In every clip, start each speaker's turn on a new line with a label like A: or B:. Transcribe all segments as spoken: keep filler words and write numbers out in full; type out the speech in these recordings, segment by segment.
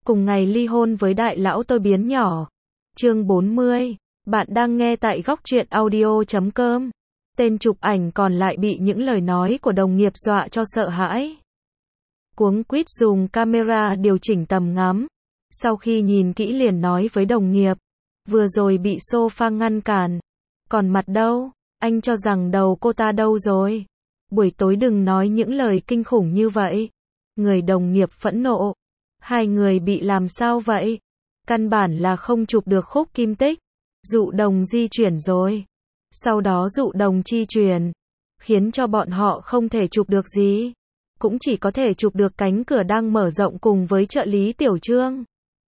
A: cùng ngày ly hôn với đại lão tôi biến nhỏ. Chương bốn mươi. Bạn đang nghe tại góc truyện audio chấm com. Tên chụp ảnh còn lại bị những lời nói của đồng nghiệp dọa cho sợ hãi. Cuống quýt dùng camera điều chỉnh tầm ngắm. Sau khi nhìn kỹ liền nói với đồng nghiệp. Vừa rồi bị sofa ngăn cản. Còn mặt đâu? Anh cho rằng đầu cô ta đâu rồi? Buổi tối đừng nói những lời kinh khủng như vậy. Người đồng nghiệp phẫn nộ. Hai người bị làm sao vậy? Căn bản là không chụp được khúc kim tích. Dụ đồng di chuyển rồi. Sau đó dụ đồng chi chuyển. Khiến cho bọn họ không thể chụp được gì. Cũng chỉ có thể chụp được cánh cửa đang mở rộng cùng với trợ lý Tiểu Trương.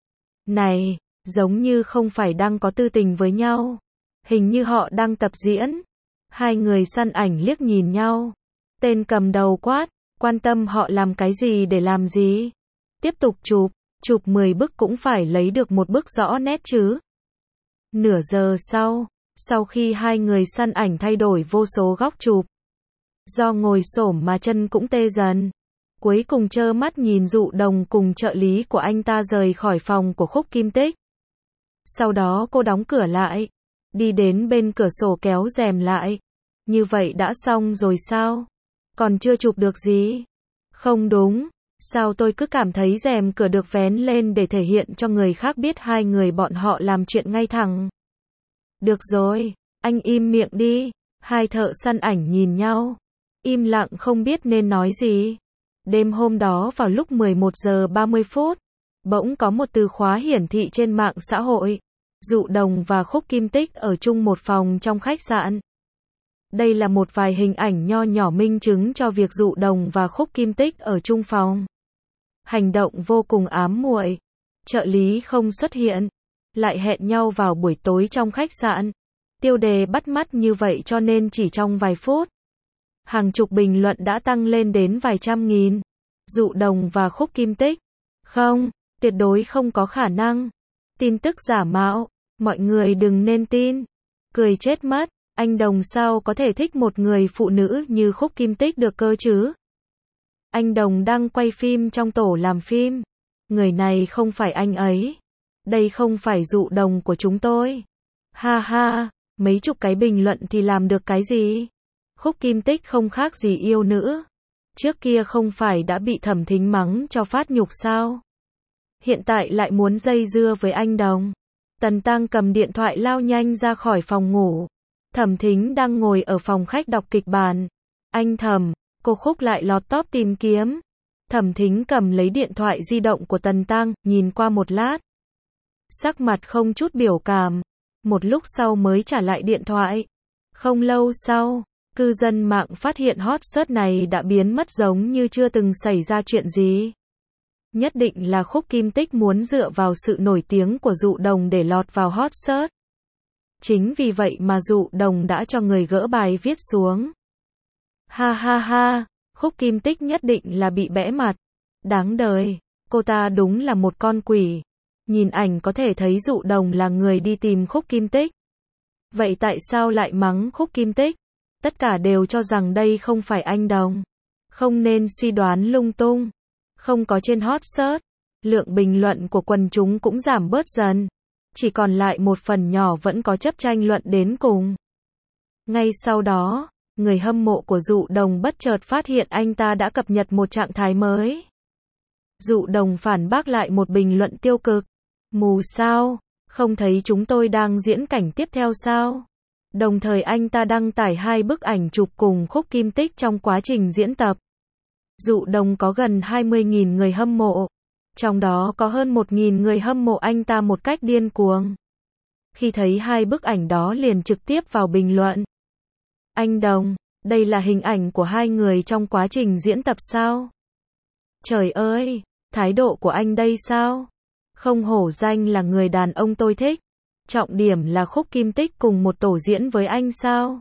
A: Này, giống như không phải đang có tư tình với nhau. Hình như họ đang tập diễn. Hai người săn ảnh liếc nhìn nhau. Tên cầm đầu quát, quan tâm họ làm cái gì để làm gì. Tiếp tục chụp, chụp mười bức cũng phải lấy được một bức rõ nét chứ. Nửa giờ sau, sau khi hai người săn ảnh thay đổi vô số góc chụp. Do ngồi xổm mà chân cũng tê dần. Cuối cùng trơ mắt nhìn Dụ Đồng cùng trợ lý của anh ta rời khỏi phòng của khúc kim tích. Sau đó cô đóng cửa lại. Đi đến bên cửa sổ kéo rèm lại. Như vậy đã xong rồi sao? Còn chưa chụp được gì? Không đúng. Sao tôi cứ cảm thấy rèm cửa được vén lên để thể hiện cho người khác biết hai người bọn họ làm chuyện ngay thẳng. Được rồi, anh im miệng đi. Hai thợ săn ảnh nhìn nhau. Im lặng không biết nên nói gì. Đêm hôm đó vào lúc mười một giờ ba mươi phút, bỗng có một từ khóa hiển thị trên mạng xã hội. Dụ Đồng và khúc kim tích ở chung một phòng trong khách sạn. Đây là một vài hình ảnh nho nhỏ minh chứng cho việc Dụ Đồng và khúc kim tích ở chung phòng. Hành động vô cùng ám muội. Trợ lý không xuất hiện. Lại hẹn nhau vào buổi tối trong khách sạn. Tiêu đề bắt mắt như vậy cho nên chỉ trong vài phút. Hàng chục bình luận đã tăng lên đến vài trăm nghìn. Dụ Đồng và khúc kim tích. Không, tuyệt đối không có khả năng. Tin tức giả mạo. Mọi người đừng nên tin. Cười chết mất. Anh Đồng sao có thể thích một người phụ nữ như khúc kim tích được cơ chứ? Anh Đồng đang quay phim trong tổ làm phim. Người này không phải anh ấy. Đây không phải Dụ Đồng của chúng tôi. Ha ha, mấy chục cái bình luận thì làm được cái gì? Khúc kim tích không khác gì yêu nữ. Trước kia không phải đã bị Thẩm Thính mắng cho phát nhục sao? Hiện tại lại muốn dây dưa với anh Đồng. Tần Tăng cầm điện thoại lao nhanh ra khỏi phòng ngủ. Thẩm Thính đang ngồi ở phòng khách đọc kịch bản. Anh Thẩm, cô Khúc lại lọt top tìm kiếm. Thẩm Thính cầm lấy điện thoại di động của Tần Tăng, nhìn qua một lát. Sắc mặt không chút biểu cảm. Một lúc sau mới trả lại điện thoại. Không lâu sau, cư dân mạng phát hiện hot search này đã biến mất giống như chưa từng xảy ra chuyện gì. Nhất định là khúc kim tích muốn dựa vào sự nổi tiếng của Dụ Đồng để lọt vào hot search. Chính vì vậy mà Dụ Đồng đã cho người gỡ bài viết xuống. Ha ha ha, khúc kim tích nhất định là bị bẽ mặt. Đáng đời, cô ta đúng là một con quỷ. Nhìn ảnh có thể thấy Dụ Đồng là người đi tìm khúc kim tích. Vậy tại sao lại mắng khúc kim tích? Tất cả đều cho rằng đây không phải anh Đồng. Không nên suy đoán lung tung. Không có trên hot search. Lượng bình luận của quần chúng cũng giảm bớt dần. Chỉ còn lại một phần nhỏ vẫn có chấp tranh luận đến cùng. Ngay sau đó, người hâm mộ của Dụ Đồng bất chợt phát hiện anh ta đã cập nhật một trạng thái mới. Dụ Đồng phản bác lại một bình luận tiêu cực. Mù sao? Không thấy chúng tôi đang diễn cảnh tiếp theo sao? Đồng thời anh ta đăng tải hai bức ảnh chụp cùng khúc kim tích trong quá trình diễn tập. Dụ Đồng có gần hai mươi nghìn người hâm mộ. Trong đó có hơn một nghìn người hâm mộ anh ta một cách điên cuồng. Khi thấy hai bức ảnh đó liền trực tiếp vào bình luận. Anh Đồng, đây là hình ảnh của hai người trong quá trình diễn tập sao? Trời ơi, thái độ của anh đây sao? Không hổ danh là người đàn ông tôi thích. Trọng điểm là khúc kim tích cùng một tổ diễn với anh sao?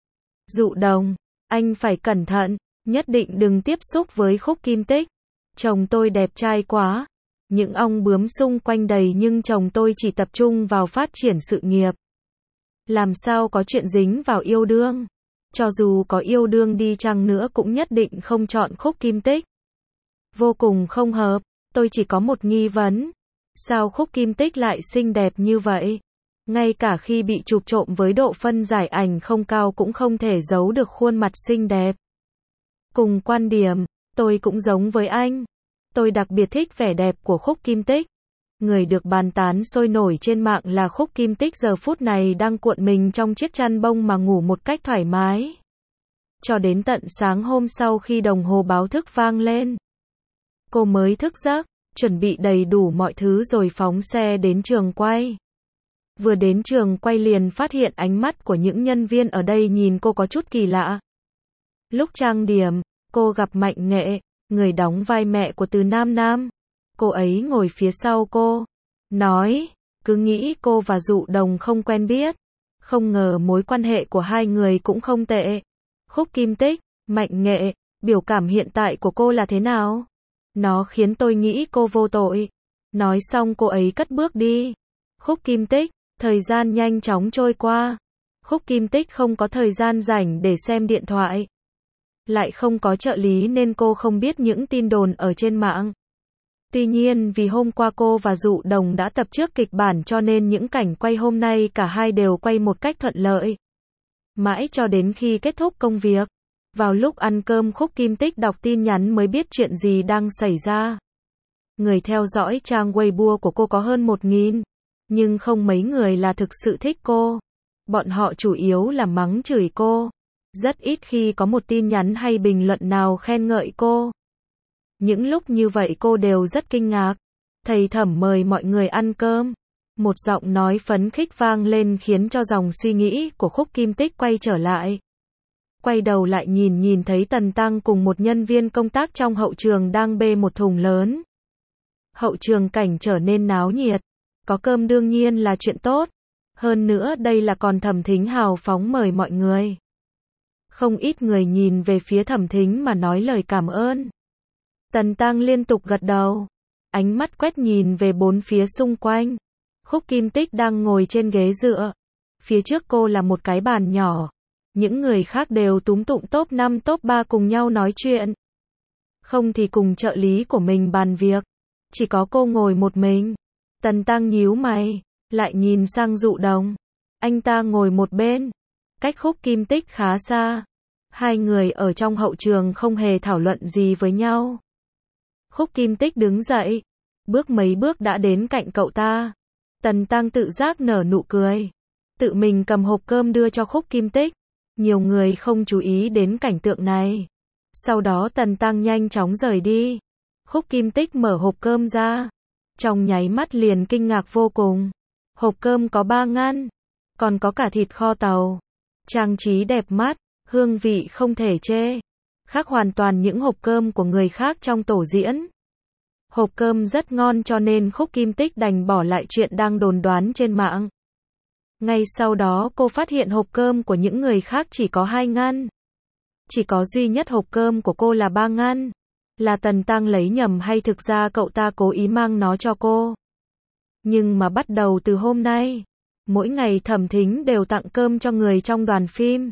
A: Dụ Đồng, anh phải cẩn thận, nhất định đừng tiếp xúc với khúc kim tích. Chồng tôi đẹp trai quá. Những ong bướm xung quanh đầy nhưng chồng tôi chỉ tập trung vào phát triển sự nghiệp. Làm sao có chuyện dính vào yêu đương? Cho dù có yêu đương đi chăng nữa cũng nhất định không chọn khúc kim tích. Vô cùng không hợp. Tôi chỉ có một nghi vấn. Sao Khúc Kim Tích lại xinh đẹp như vậy? Ngay cả khi bị chụp trộm với độ phân giải ảnh không cao cũng không thể giấu được khuôn mặt xinh đẹp. Cùng quan điểm, tôi cũng giống với anh. Tôi đặc biệt thích vẻ đẹp của Khúc Kim Tích. Người được bàn tán sôi nổi trên mạng là Khúc Kim Tích giờ phút này đang cuộn mình trong chiếc chăn bông mà ngủ một cách thoải mái. Cho đến tận sáng hôm sau khi đồng hồ báo thức vang lên, cô mới thức giấc, chuẩn bị đầy đủ mọi thứ rồi phóng xe đến trường quay. Vừa đến trường quay liền phát hiện ánh mắt của những nhân viên ở đây nhìn cô có chút kỳ lạ. Lúc trang điểm, cô gặp Mạnh Nghệ, người đóng vai mẹ của Từ Nam Nam. Cô ấy ngồi phía sau cô, nói, cứ nghĩ cô và Dụ Đồng không quen biết, không ngờ mối quan hệ của hai người cũng không tệ. Khúc Kim Tích, Mạnh Nghệ, biểu cảm hiện tại của cô là thế nào? Nó khiến tôi nghĩ cô vô tội. Nói xong cô ấy cất bước đi. Khúc Kim Tích, thời gian nhanh chóng trôi qua. Khúc Kim Tích không có thời gian rảnh để xem điện thoại. Lại không có trợ lý nên cô không biết những tin đồn ở trên mạng. Tuy nhiên vì hôm qua cô và Dụ Đồng đã tập trước kịch bản cho nên những cảnh quay hôm nay cả hai đều quay một cách thuận lợi. Mãi cho đến khi kết thúc công việc, vào lúc ăn cơm Khúc Kim Tích đọc tin nhắn mới biết chuyện gì đang xảy ra. Người theo dõi trang Weibo của cô có hơn một nghìn, nhưng không mấy người là thực sự thích cô. Bọn họ chủ yếu là mắng chửi cô. Rất ít khi có một tin nhắn hay bình luận nào khen ngợi cô. Những lúc như vậy cô đều rất kinh ngạc. Thầy Thẩm mời mọi người ăn cơm. Một giọng nói phấn khích vang lên khiến cho dòng suy nghĩ của Khúc Kim Tích quay trở lại. Quay đầu lại nhìn nhìn thấy Tần Tăng cùng một nhân viên công tác trong hậu trường đang bê một thùng lớn. Hậu trường cảnh trở nên náo nhiệt. Có cơm đương nhiên là chuyện tốt. Hơn nữa đây là còn Thẩm Thính hào phóng mời mọi người. Không ít người nhìn về phía Thẩm Thính mà nói lời cảm ơn. Tần Tăng liên tục gật đầu. Ánh mắt quét nhìn về bốn phía xung quanh. Khúc Kim Tích đang ngồi trên ghế dựa. Phía trước cô là một cái bàn nhỏ. Những người khác đều túm tụm top năm top ba cùng nhau nói chuyện. Không thì cùng trợ lý của mình bàn việc. Chỉ có cô ngồi một mình. Tần Tăng nhíu mày, lại nhìn sang Dụ Đồng. Anh ta ngồi một bên, cách Khúc Kim Tích khá xa. Hai người ở trong hậu trường không hề thảo luận gì với nhau. Khúc Kim Tích đứng dậy, bước mấy bước đã đến cạnh cậu ta. Tần Tăng tự giác nở nụ cười, tự mình cầm hộp cơm đưa cho Khúc Kim Tích. Nhiều người không chú ý đến cảnh tượng này. Sau đó Tần Tăng nhanh chóng rời đi. Khúc Kim Tích mở hộp cơm ra. Trong nháy mắt liền kinh ngạc vô cùng. Hộp cơm có ba ngăn, còn có cả thịt kho tàu. Trang trí đẹp mắt, hương vị không thể chê. Khác hoàn toàn những hộp cơm của người khác trong tổ diễn. Hộp cơm rất ngon cho nên Khúc Kim Tích đành bỏ lại chuyện đang đồn đoán trên mạng. Ngay sau đó cô phát hiện hộp cơm của những người khác chỉ có hai ngăn. Chỉ có duy nhất hộp cơm của cô là ba ngăn. Là Tần Tăng lấy nhầm hay thực ra cậu ta cố ý mang nó cho cô? Nhưng mà bắt đầu từ hôm nay, mỗi ngày Thẩm Thính đều tặng cơm cho người trong đoàn phim.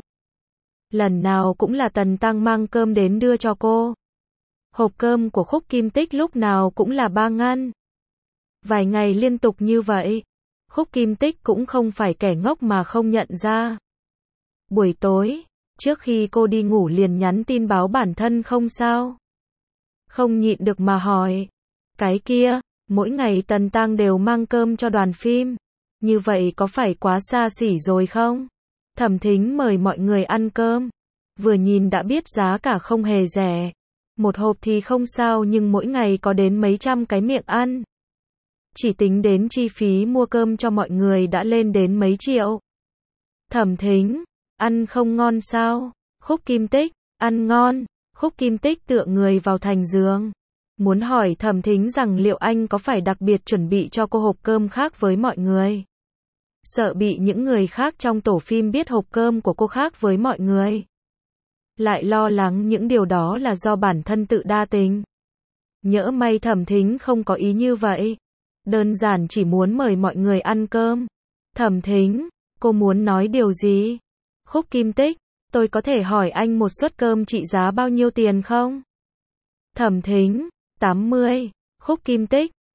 A: Lần nào cũng là Tần Tăng mang cơm đến đưa cho cô. Hộp cơm của Khúc Kim Tích lúc nào cũng là ba ngăn. Vài ngày liên tục như vậy, Khúc Kim Tích cũng không phải kẻ ngốc mà không nhận ra. Buổi tối, trước khi cô đi ngủ liền nhắn tin báo bản thân không sao. Không nhịn được mà hỏi. Cái kia, mỗi ngày Tần Tăng đều mang cơm cho đoàn phim. Như vậy có phải quá xa xỉ rồi không? Thẩm Thính mời mọi người ăn cơm. Vừa nhìn đã biết giá cả không hề rẻ. Một hộp thì không sao nhưng mỗi ngày có đến mấy trăm cái miệng ăn. Chỉ tính đến chi phí mua cơm cho mọi người đã lên đến mấy triệu. Thẩm Thính, ăn không ngon sao? Khúc Kim Tích, ăn ngon. Khúc Kim Tích tựa người vào thành giường. Muốn hỏi Thẩm Thính rằng liệu anh có phải đặc biệt chuẩn bị cho cô hộp cơm khác với mọi người. Sợ bị những người khác trong tổ phim biết hộp cơm của cô khác với mọi người. Lại lo lắng những điều đó là do bản thân tự đa tình. Nhỡ may Thẩm Thính không có ý như vậy. Đơn giản chỉ muốn mời mọi người ăn cơm. Thẩm Thính, cô muốn nói điều gì? Khúc Kim Tích, tôi có thể hỏi anh một suất cơm trị giá bao nhiêu tiền không? Thẩm Thính, tám mươi. Khúc Kim Tích,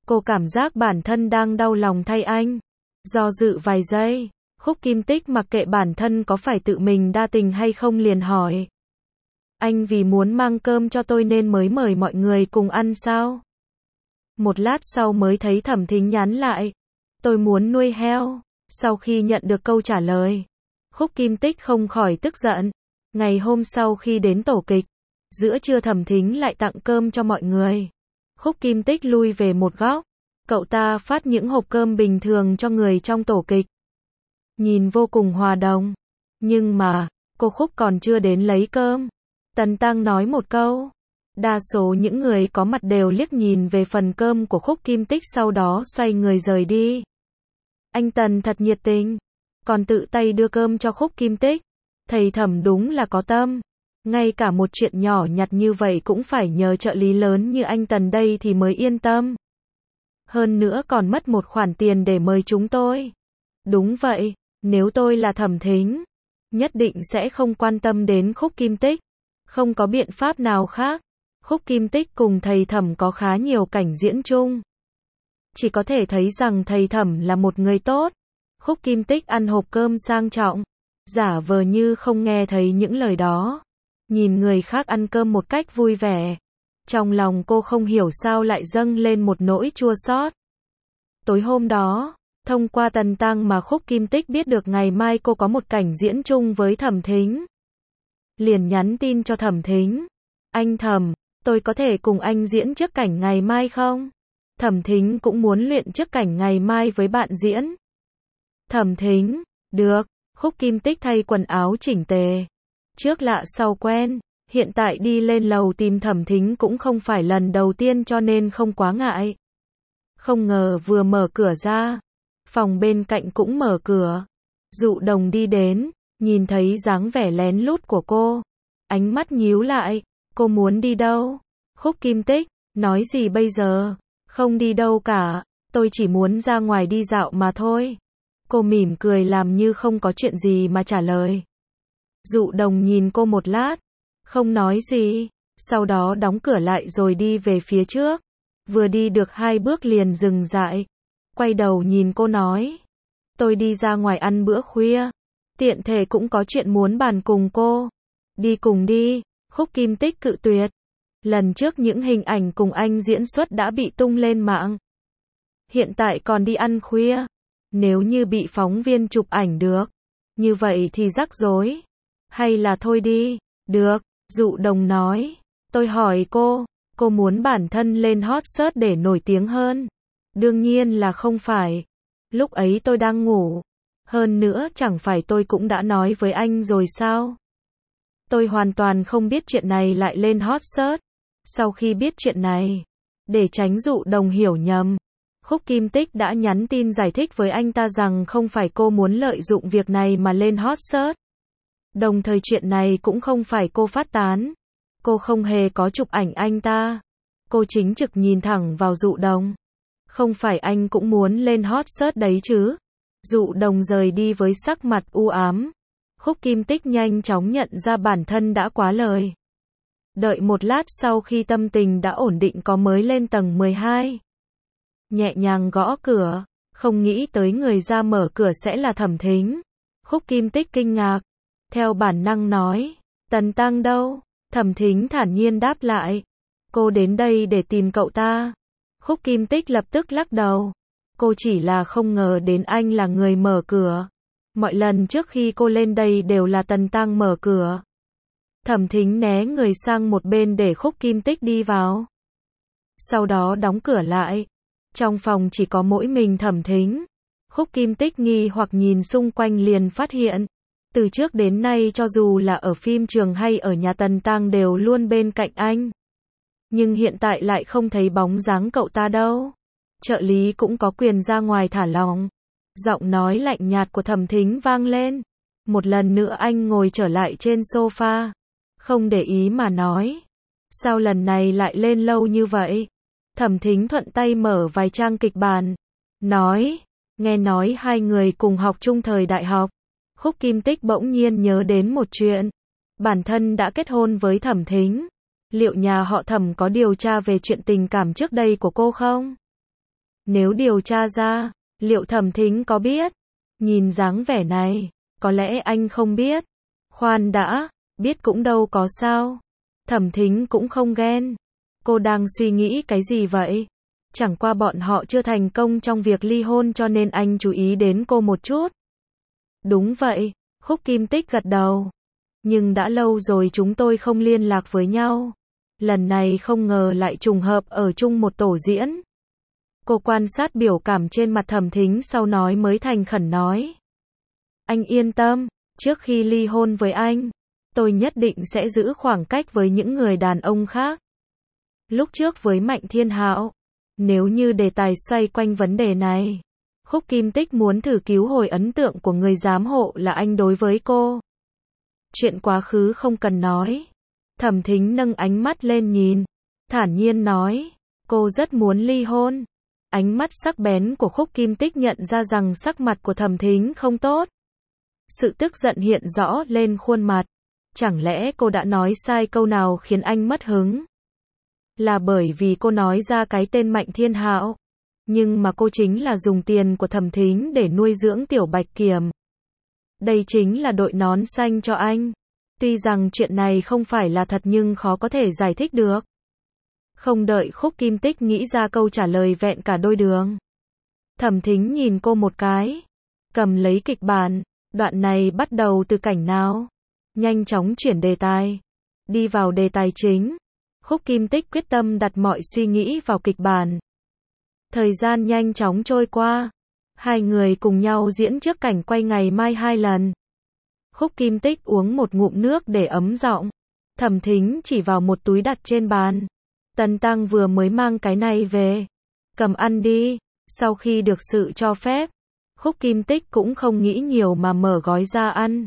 A: Cô cảm giác bản thân đang đau lòng thay anh. Do dự vài giây, Khúc Kim Tích mặc kệ bản thân có phải tự mình đa tình hay không liền hỏi. Anh vì muốn mang cơm cho tôi nên mới mời mọi người cùng ăn sao? Một lát sau mới thấy Thẩm Thính nhắn lại. Tôi muốn nuôi heo. Sau khi nhận được câu trả lời, Khúc Kim Tích không khỏi tức giận. Ngày hôm sau khi đến tổ kịch, giữa trưa Thẩm Thính lại tặng cơm cho mọi người. Khúc Kim Tích lui về một góc. Cậu ta phát những hộp cơm bình thường cho người trong tổ kịch. Nhìn vô cùng hòa đồng. Nhưng mà, cô Khúc còn chưa đến lấy cơm. Tần Tăng nói một câu. Đa số những người có mặt đều liếc nhìn về phần cơm của Khúc Kim Tích sau đó xoay người rời đi. Anh Tần thật nhiệt tình. Còn tự tay đưa cơm cho Khúc Kim Tích. Thầy Thẩm đúng là có tâm. Ngay cả một chuyện nhỏ nhặt như vậy cũng phải nhờ trợ lý lớn như anh Tần đây thì mới yên tâm. Hơn nữa còn mất một khoản tiền để mời chúng tôi. Đúng vậy, nếu tôi là Thẩm Thính, nhất định sẽ không quan tâm đến Khúc Kim Tích. Không có biện pháp nào khác. Khúc Kim Tích cùng thầy Thẩm có khá nhiều cảnh diễn chung. Chỉ có thể thấy rằng thầy Thẩm là một người tốt. Khúc Kim Tích ăn hộp cơm sang trọng, giả vờ như không nghe thấy những lời đó. Nhìn người khác ăn cơm một cách vui vẻ. Trong lòng cô không hiểu sao lại dâng lên một nỗi chua xót. Tối hôm đó, thông qua Tần Tăng mà Khúc Kim Tích biết được ngày mai cô có một cảnh diễn chung với Thẩm Thính. Liền nhắn tin cho Thẩm Thính. Anh Thẩm, tôi có thể cùng anh diễn trước cảnh ngày mai không? Thẩm Thính cũng muốn luyện trước cảnh ngày mai với bạn diễn. Thẩm Thính, được. Khúc Kim Tích thay quần áo chỉnh tề. Trước lạ sau quen, hiện tại đi lên lầu tìm Thẩm Thính cũng không phải lần đầu tiên cho nên không quá ngại. Không ngờ vừa mở cửa ra, phòng bên cạnh cũng mở cửa. Dụ Đồng đi đến, nhìn thấy dáng vẻ lén lút của cô. Ánh mắt nhíu lại, cô muốn đi đâu? Khúc Kim Tích, nói gì bây giờ? Không đi đâu cả, tôi chỉ muốn ra ngoài đi dạo mà thôi. Cô mỉm cười làm như không có chuyện gì mà trả lời. Dụ Đồng nhìn cô một lát, không nói gì, sau đó đóng cửa lại rồi đi về phía trước. Vừa đi được hai bước liền dừng dại, quay đầu nhìn cô nói. Tôi đi ra ngoài ăn bữa khuya, tiện thể cũng có chuyện muốn bàn cùng cô. Đi cùng đi, Khúc Kim Tích cự tuyệt. Lần trước những hình ảnh cùng anh diễn xuất đã bị tung lên mạng. Hiện tại còn đi ăn khuya. Nếu như bị phóng viên chụp ảnh được, như vậy thì rắc rối. Hay là thôi đi, được, Dụ Đồng nói. Tôi hỏi cô, cô muốn bản thân lên hot search để nổi tiếng hơn? Đương nhiên là không phải. Lúc ấy tôi đang ngủ. Hơn nữa chẳng phải tôi cũng đã nói với anh rồi sao? Tôi hoàn toàn không biết chuyện này lại lên hot search. Sau khi biết chuyện này, để tránh Dụ Đồng hiểu nhầm, Khúc Kim Tích đã nhắn tin giải thích với anh ta rằng không phải cô muốn lợi dụng việc này mà lên hot search. Đồng thời chuyện này cũng không phải cô phát tán. Cô không hề có chụp ảnh anh ta. Cô chính trực nhìn thẳng vào Dụ Đồng. Không phải anh cũng muốn lên hot search đấy chứ? Dụ Đồng rời đi với sắc mặt u ám. Khúc Kim Tích nhanh chóng nhận ra bản thân đã quá lời. Đợi một lát sau khi tâm tình đã ổn định có mới lên tầng mười hai. Nhẹ nhàng gõ cửa, không nghĩ tới người ra mở cửa sẽ là Thẩm Thính. Khúc Kim Tích kinh ngạc, theo bản năng nói, Tần Tăng đâu? Thẩm Thính thản nhiên đáp lại, cô đến đây để tìm cậu ta. Khúc Kim Tích lập tức lắc đầu, cô chỉ là không ngờ đến anh là người mở cửa. Mọi lần trước khi cô lên đây đều là Tần Tăng mở cửa. Thẩm Thính né người sang một bên để Khúc Kim Tích đi vào. Sau đó đóng cửa lại. Trong phòng chỉ có mỗi mình Thẩm Thính. Khúc Kim Tích nghi hoặc nhìn xung quanh liền phát hiện. Từ trước đến nay cho dù là ở phim trường hay ở nhà Tần Tăng đều luôn bên cạnh anh. Nhưng hiện tại lại không thấy bóng dáng cậu ta đâu. Trợ lý cũng có quyền ra ngoài thả lỏng. Giọng nói lạnh nhạt của Thẩm Thính vang lên. Một lần nữa anh ngồi trở lại trên sofa. Không để ý mà nói. Sao lần này lại lên lâu như vậy? Thẩm Thính thuận tay mở vài trang kịch bản. Nói, nghe nói hai người cùng học chung thời đại học. Khúc Kim Tích bỗng nhiên nhớ đến một chuyện. Bản thân đã kết hôn với Thẩm Thính. Liệu nhà họ Thẩm có điều tra về chuyện tình cảm trước đây của cô không? Nếu điều tra ra, liệu Thẩm Thính có biết? Nhìn dáng vẻ này, có lẽ anh không biết. Khoan đã, biết cũng đâu có sao. Thẩm Thính cũng không ghen. Cô đang suy nghĩ cái gì vậy? Chẳng qua bọn họ chưa thành công trong việc ly hôn cho nên anh chú ý đến cô một chút. Đúng vậy, Khúc Kim Tích gật đầu. Nhưng đã lâu rồi chúng tôi không liên lạc với nhau. Lần này không ngờ lại trùng hợp ở chung một tổ diễn. Cô quan sát biểu cảm trên mặt Thẩm Thính sau nói mới thành khẩn nói. Anh yên tâm, trước khi ly hôn với anh, tôi nhất định sẽ giữ khoảng cách với những người đàn ông khác. Lúc trước với Mạnh Thiên Hạo, nếu như đề tài xoay quanh vấn đề này, Khúc Kim Tích muốn thử cứu hồi ấn tượng của người giám hộ là anh đối với cô. Chuyện quá khứ không cần nói. Thẩm Thính nâng ánh mắt lên nhìn, thản nhiên nói, cô rất muốn ly hôn. Ánh mắt sắc bén của Khúc Kim Tích nhận ra rằng sắc mặt của Thẩm Thính không tốt. Sự tức giận hiện rõ lên khuôn mặt. Chẳng lẽ cô đã nói sai câu nào khiến anh mất hứng? Là bởi vì cô nói ra cái tên Mạnh Thiên Hạo. Nhưng mà cô chính là dùng tiền của Thẩm Thính để nuôi dưỡng Tiểu Bạch Kiểm. Đây chính là đội nón xanh cho anh. Tuy rằng chuyện này không phải là thật nhưng khó có thể giải thích được. Không đợi Khúc Kim Tích nghĩ ra câu trả lời vẹn cả đôi đường. Thẩm Thính nhìn cô một cái. Cầm lấy kịch bản. Đoạn này bắt đầu từ cảnh nào? Nhanh chóng chuyển đề tài. Đi vào đề tài chính. Khúc Kim Tích quyết tâm đặt mọi suy nghĩ vào kịch bản. Thời gian nhanh chóng trôi qua. Hai người cùng nhau diễn trước cảnh quay ngày mai hai lần. Khúc Kim Tích uống một ngụm nước để ấm giọng. Thẩm Thính chỉ vào một túi đặt trên bàn. Tần Tăng vừa mới mang cái này về. Cầm ăn đi. Sau khi được sự cho phép, Khúc Kim Tích cũng không nghĩ nhiều mà mở gói ra ăn.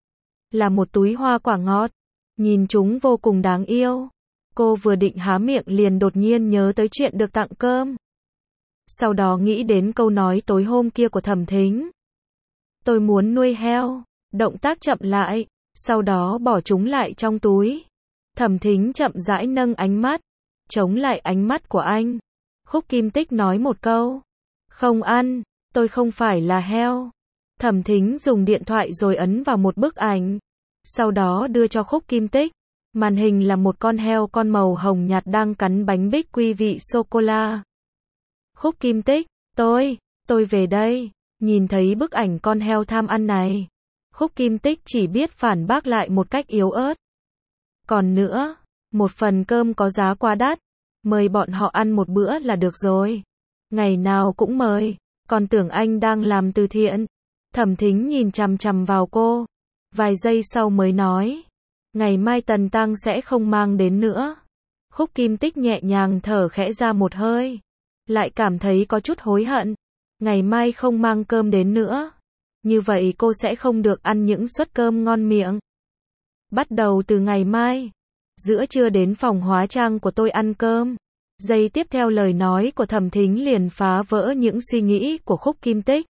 A: Là một túi hoa quả ngọt. Nhìn chúng vô cùng đáng yêu. Cô vừa định há miệng liền đột nhiên nhớ tới chuyện được tặng cơm. Sau đó nghĩ đến câu nói tối hôm kia của Thẩm Thính. Tôi muốn nuôi heo. Động tác chậm lại. Sau đó bỏ chúng lại trong túi. Thẩm Thính chậm rãi nâng ánh mắt. Chống lại ánh mắt của anh. Khúc Kim Tích nói một câu. Không ăn. Tôi không phải là heo. Thẩm Thính dùng điện thoại rồi ấn vào một bức ảnh. Sau đó đưa cho Khúc Kim Tích. Màn hình là một con heo con màu hồng nhạt đang cắn bánh bích quy vị sô-cô-la. Khúc Kim Tích, tôi, tôi về đây. Nhìn thấy bức ảnh con heo tham ăn này. Khúc Kim Tích chỉ biết phản bác lại một cách yếu ớt. Còn nữa, một phần cơm có giá quá đắt. Mời bọn họ ăn một bữa là được rồi. Ngày nào cũng mời. Còn tưởng anh đang làm từ thiện. Thẩm Thính nhìn chằm chằm vào cô. Vài giây sau mới nói. Ngày mai Tần Tăng sẽ không mang đến nữa. Khúc Kim Tích nhẹ nhàng thở khẽ ra một hơi. Lại cảm thấy có chút hối hận. Ngày mai không mang cơm đến nữa. Như vậy cô sẽ không được ăn những suất cơm ngon miệng. Bắt đầu từ ngày mai. Giữa trưa đến phòng hóa trang của tôi ăn cơm. Giây tiếp theo lời nói của Thẩm Thính liền phá vỡ những suy nghĩ của Khúc Kim Tích.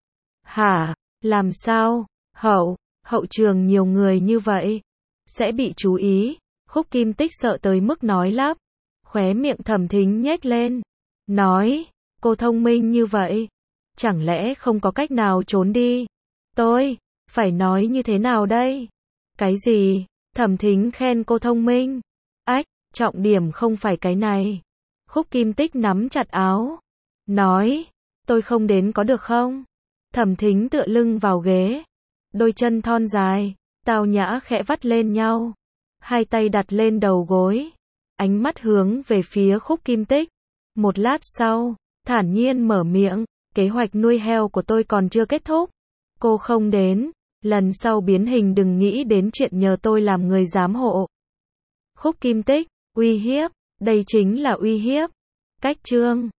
A: Hả? Làm sao? Hậu, hậu trường nhiều người như vậy. Sẽ bị chú ý. Khúc Kim Tích sợ tới mức nói lắp. Khóe miệng Thẩm Thính nhếch lên. Nói, cô thông minh như vậy. Chẳng lẽ không có cách nào trốn đi? Tôi, phải nói như thế nào đây? Cái gì? Thẩm Thính khen cô thông minh. Ách, trọng điểm không phải cái này. Khúc Kim Tích nắm chặt áo. Nói, tôi không đến có được không? Thẩm Thính tựa lưng vào ghế. Đôi chân thon dài, tao nhã khẽ vắt lên nhau. Hai tay đặt lên đầu gối. Ánh mắt hướng về phía Khúc Kim Tích. Một lát sau, thản nhiên mở miệng. Kế hoạch nuôi heo của tôi còn chưa kết thúc. Cô không đến. Lần sau biến hình đừng nghĩ đến chuyện nhờ tôi làm người giám hộ. Khúc Kim Tích, uy hiếp. Đây chính là uy hiếp. Cách chương